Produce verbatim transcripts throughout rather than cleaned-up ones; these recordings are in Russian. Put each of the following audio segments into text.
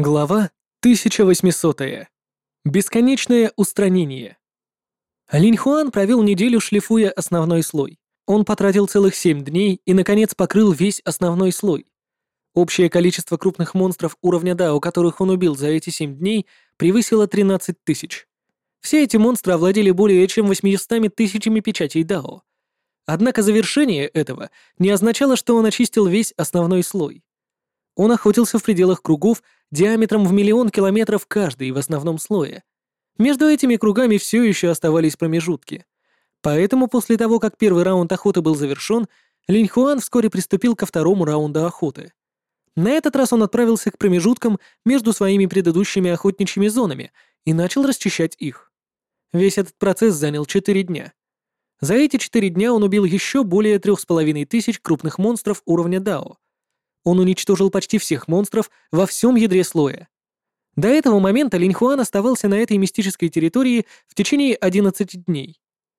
Глава тысяча восьмисотая. Бесконечное устранение. Линь Хуан провел неделю, шлифуя основной слой. Он потратил целых семь дней и, наконец, покрыл весь основной слой. Общее количество крупных монстров уровня Дао, которых он убил за эти семь дней, превысило тринадцать тысяч. Все эти монстры овладели более чем восьмистами тысячами печатей Дао. Однако завершение этого не означало, что он очистил весь основной слой. Он охотился в пределах кругов диаметром в миллион километров каждый в основном слое. Между этими кругами все еще оставались промежутки. Поэтому после того, как первый раунд охоты был завершен, Линь Хуан вскоре приступил ко второму раунду охоты. На этот раз он отправился к промежуткам между своими предыдущими охотничьими зонами и начал расчищать их. Весь этот процесс занял четыре дня. За эти четыре дня он убил еще более трех с половиной тысяч крупных монстров уровня Дао. Он уничтожил почти всех монстров во всем ядре слоя. До этого момента Линь Хуан оставался на этой мистической территории в течение одиннадцати дней.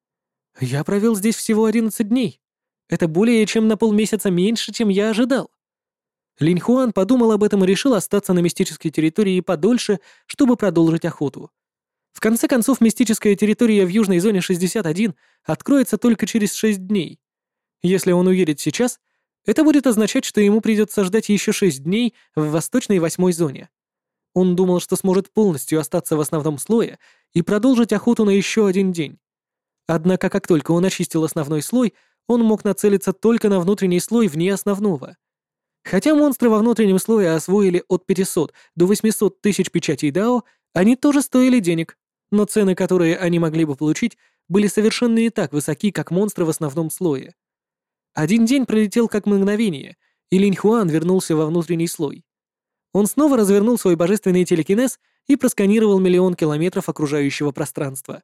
Я провел здесь всего одиннадцать дней. Это более чем на полмесяца меньше, чем я ожидал. Линь Хуан подумал об этом и решил остаться на мистической территории подольше, чтобы продолжить охоту. В конце концов, мистическая территория в южной зоне шестьдесят один откроется только через шесть дней. Если он уедет сейчас, это будет означать, что ему придется ждать еще шесть дней в восточной восьмой зоне. Он думал, что сможет полностью остаться в основном слое и продолжить охоту на еще один день. Однако, как только он очистил основной слой, он мог нацелиться только на внутренний слой вне основного. Хотя монстры во внутреннем слое освоили от пятисот до восьмисот тысяч печатей Дао, они тоже стоили денег, но цены, которые они могли бы получить, были совершенно не так высоки, как монстры в основном слое. Один день пролетел как мгновение, и Линь Хуан вернулся во внутренний слой. Он снова развернул свой божественный телекинез и просканировал миллион километров окружающего пространства.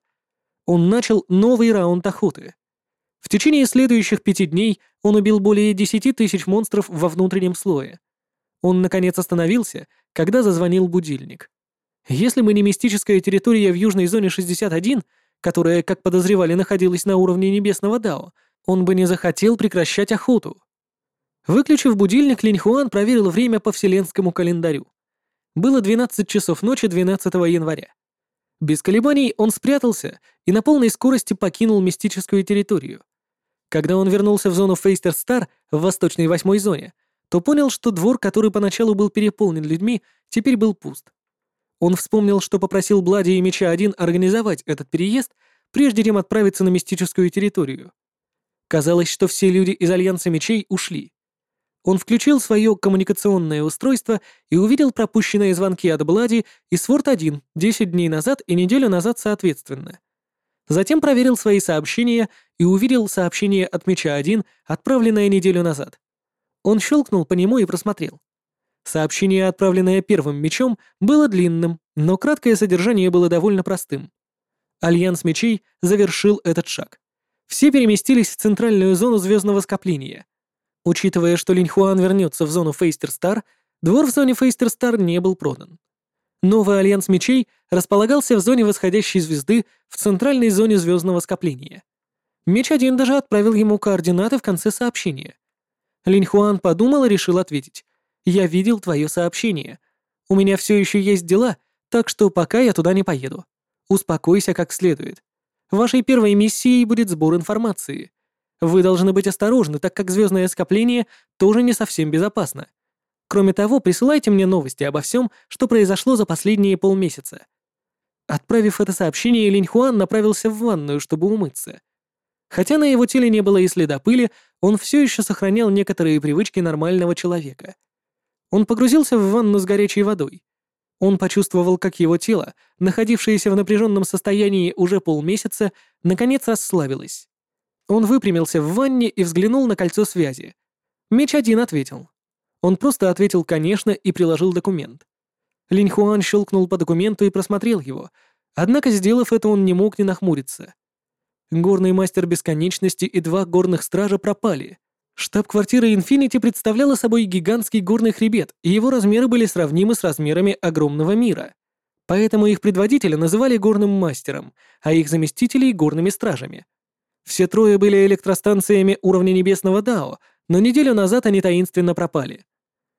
Он начал новый раунд охоты. В течение следующих пяти дней он убил более десяти тысяч монстров во внутреннем слое. Он, наконец, остановился, когда зазвонил будильник. Если бы не мистическая территория в южной зоне шестьдесят один, которая, как подозревали, находилась на уровне небесного Дао, он бы не захотел прекращать охоту. Выключив будильник, Линь Хуан проверил время по вселенскому календарю. Было двенадцать часов ночи двенадцатого января. Без колебаний он спрятался и на полной скорости покинул мистическую территорию. Когда он вернулся в зону Фейстер-Стар в восточной восьмой зоне, то понял, что двор, который поначалу был переполнен людьми, теперь был пуст. Он вспомнил, что попросил Блади и Меча один организовать этот переезд, прежде чем отправиться на мистическую территорию. Казалось, что все люди из Альянса Мечей ушли. Он включил свое коммуникационное устройство и увидел пропущенные звонки от Блади и Сворд один десять дней назад и неделю назад соответственно. Затем проверил свои сообщения и увидел сообщение от Меча один, отправленное неделю назад. Он щелкнул по нему и просмотрел. Сообщение, отправленное первым Мечом, было длинным, но краткое содержание было довольно простым. Альянс Мечей завершил этот шаг. Все переместились в центральную зону звездного скопления. Учитывая, что Линь Хуан вернется в зону Фейстер-Стар, двор в зоне Фейстер-Стар не был продан. Новый Альянс Мечей располагался в зоне восходящей звезды в центральной зоне звездного скопления. Меч один даже отправил ему координаты в конце сообщения. Линь Хуан подумал и решил ответить. «Я видел твое сообщение. У меня все еще есть дела, так что пока я туда не поеду. Успокойся как следует. Вашей первой миссией будет сбор информации. Вы должны быть осторожны, так как звездное скопление тоже не совсем безопасно. Кроме того, присылайте мне новости обо всем, что произошло за последние полмесяца». Отправив это сообщение, Линь Хуан направился в ванную, чтобы умыться. Хотя на его теле не было и следа пыли, он все еще сохранял некоторые привычки нормального человека. Он погрузился в ванну с горячей водой. Он почувствовал, как его тело, находившееся в напряженном состоянии уже полмесяца, наконец расслабилось. Он выпрямился в ванне и взглянул на кольцо связи. Меч один ответил. Он просто ответил «конечно» и приложил документ. Линь Хуан щелкнул по документу и просмотрел его, однако, сделав это, он не мог не нахмуриться. Горный мастер бесконечности и два горных стража пропали. Штаб-квартира Infinity представляла собой гигантский горный хребет, и его размеры были сравнимы с размерами огромного мира. Поэтому их предводителя называли горным мастером, а их заместителей — горными стражами. Все трое были электростанциями уровня небесного Дао, но неделю назад они таинственно пропали.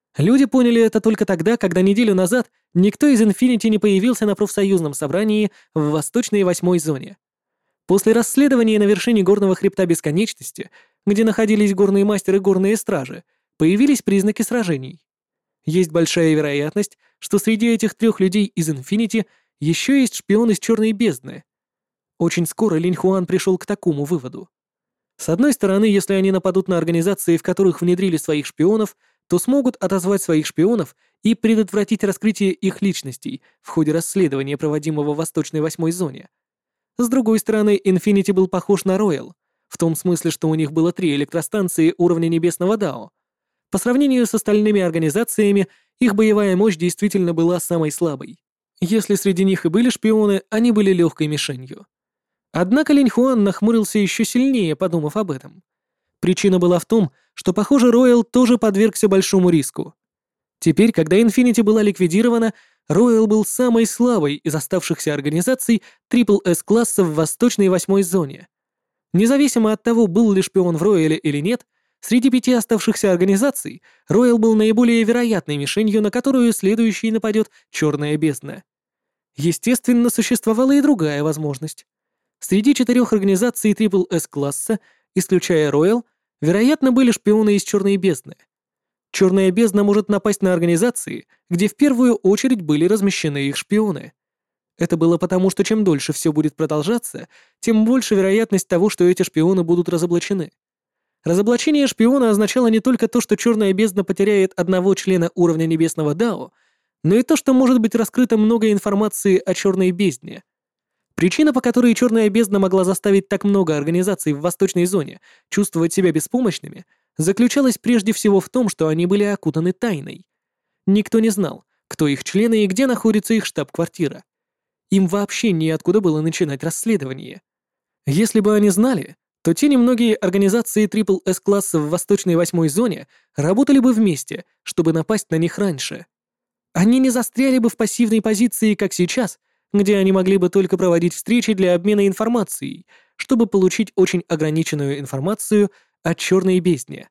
Люди поняли это только тогда, когда неделю назад никто из Infinity не появился на профсоюзном собрании в Восточной восьмой зоне. После расследования на вершине горного хребта Бесконечности, где находились горные мастеры и горные стражи, появились признаки сражений. Есть большая вероятность, что среди этих трех людей из Infinity еще есть шпион из Черной бездны. Очень скоро Линь Хуан пришел к такому выводу. С одной стороны, если они нападут на организации, в которых внедрили своих шпионов, то смогут отозвать своих шпионов и предотвратить раскрытие их личностей в ходе расследования, проводимого в Восточной восьмой зоне. С другой стороны, Infinity был похож на Royal, в том смысле, что у них было три электростанции уровня Небесного Дао. По сравнению с остальными организациями, их боевая мощь действительно была самой слабой. Если среди них и были шпионы, они были легкой мишенью. Однако Линь Хуан нахмурился еще сильнее, подумав об этом. Причина была в том, что, похоже, Роял тоже подвергся большому риску. Теперь, когда Infinity была ликвидирована, Роял был самой слабой из оставшихся организаций трипл эс-класса в Восточной восьмой зоне. Независимо от того, был ли шпион в Рояле или нет, среди пяти оставшихся организаций Роял был наиболее вероятной мишенью, на которую следующий нападет Черная бездна. Естественно, существовала и другая возможность. Среди четырех организаций трипл эс-класса, исключая Роял, вероятно, были шпионы из Черной бездны. Черная бездна может напасть на организации, где в первую очередь были размещены их шпионы. Это было потому, что чем дольше все будет продолжаться, тем больше вероятность того, что эти шпионы будут разоблачены. Разоблачение шпиона означало не только то, что Черная бездна потеряет одного члена уровня Небесного Дао, но и то, что может быть раскрыто много информации о Черной бездне. Причина, по которой Черная бездна могла заставить так много организаций в Восточной зоне чувствовать себя беспомощными, заключалась прежде всего в том, что они были окутаны тайной. Никто не знал, кто их члены и где находится их штаб-квартира. Им вообще неоткуда было начинать расследование. Если бы они знали, то те немногие организации трипл эс-класса в Восточной восьмой зоне работали бы вместе, чтобы напасть на них раньше. Они не застряли бы в пассивной позиции, как сейчас, где они могли бы только проводить встречи для обмена информацией, чтобы получить очень ограниченную информацию о Черной бездне.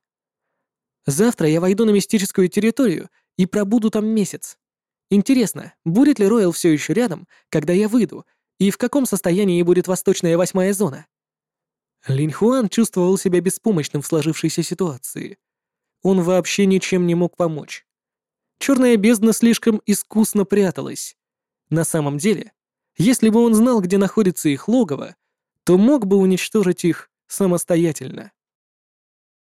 Завтра я войду на мистическую территорию и пробуду там месяц. Интересно, будет ли Роял все еще рядом, когда я выйду, и в каком состоянии будет Восточная восьмая зона? Линь Хуан чувствовал себя беспомощным в сложившейся ситуации. Он вообще ничем не мог помочь. Черная бездна слишком искусно пряталась. На самом деле, если бы он знал, где находится их логово, то мог бы уничтожить их самостоятельно.